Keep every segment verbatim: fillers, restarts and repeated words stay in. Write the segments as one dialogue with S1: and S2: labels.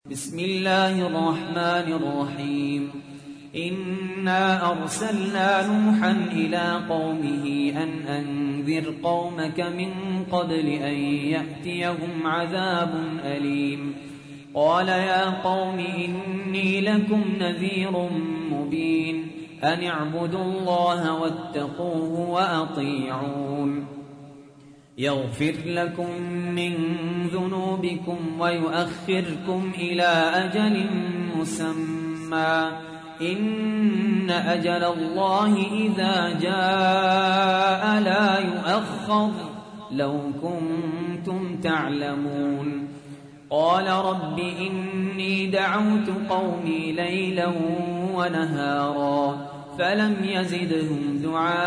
S1: بسم الله الرحمن الرحيم إنا أرسلنا نوحا إلى قومه أن أنذر قومك من قبل أن يأتيهم عذاب أليم قال يا قوم إني لكم نذير مبين أن اعبدوا الله واتقوه وأطيعون يغفر لكم من ذنوبكم ويؤخركم إلى أجل مسمى إن أجل الله إذا جاء لا يؤخر لو كنتم تعلمون قال رب إني دعوت قومي ليلا ونهارا فلم يزدهم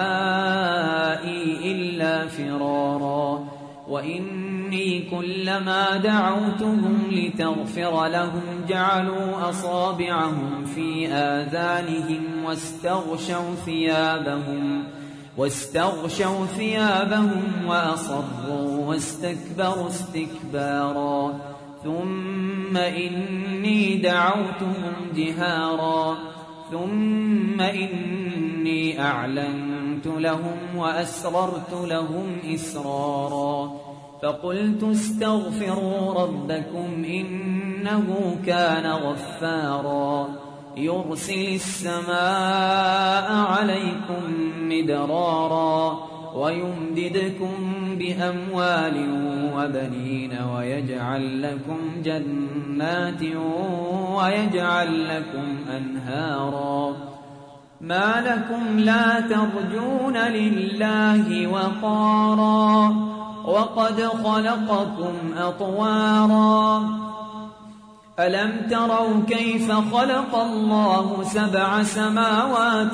S1: دعائي إلا فرارا وإني كلما دعوتهم لتغفر لهم جعلوا أصابعهم في آذانهم واستغشوا ثيابهم واستغشوا ثيابهم وأصروا واستكبروا استكبارا ثم إني دعوتهم جهارا ثم إني أعلنت لهم وأسررت لهم إسرارا فقلت استغفروا ربكم إنه كان غفارا يرسل السماء عليكم مدرارا ويمددكم بأموال وبنين ويجعل لكم جنات ويجعل لكم أنهارا ما لكم لا ترجون لله وقارا وقد خلقكم أطوارا ألم تروا كيف خلق الله سبع سماوات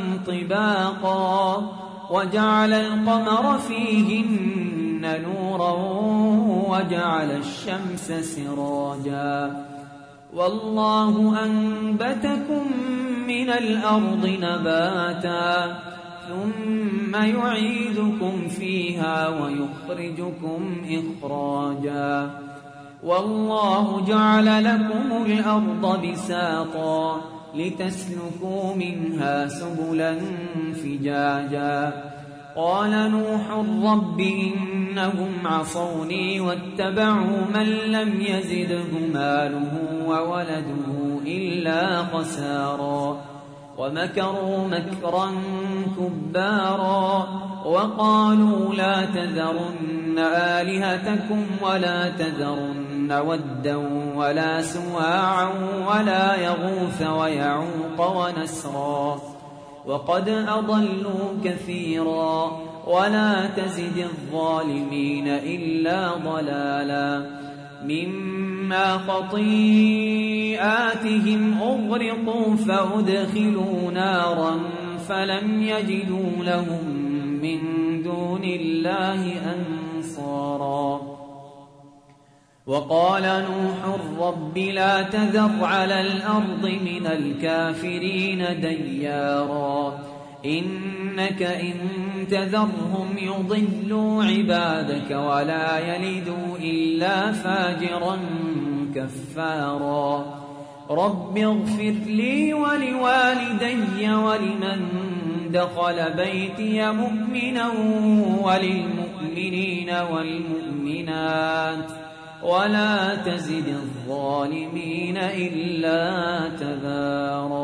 S1: طباقا وجعل القمر فيهن نورا وجعل الشمس سراجا والله أنبتكم من الأرض نباتا ثم يعيدكم فيها ويخرجكم إخراجا والله جعل لكم الأرض بساطا لتسلكوا منها سبلا فجاجا قال نوح رب إنهم عصوني واتبعوا من لم يزده ماله وولده إلا خسارا ومكروا مكرا كبارا وقالوا لا تذرن آلهتكم ولا تذرن ودا ولا سواعا ولا يغوث ويعوق ونسرا وقد أضلوا كثيرا ولا تزد الظالمين إلا ضلالا مما خطيئاتهم أغرقوا فأدخلوا نارا فلم يجدوا لهم من دون الله أنصارا وقال نوح رب لا تذر على الأرض من الكافرين ديارا إنك إن تذرهم يضلوا عبادك ولا يلدوا إلا فاجرا كفارا رب اغفر لي ولوالدي ولمن دخل بيتي مؤمنا وللمؤمنين والمؤمنات ولا تزد الظالمين إلا تبارا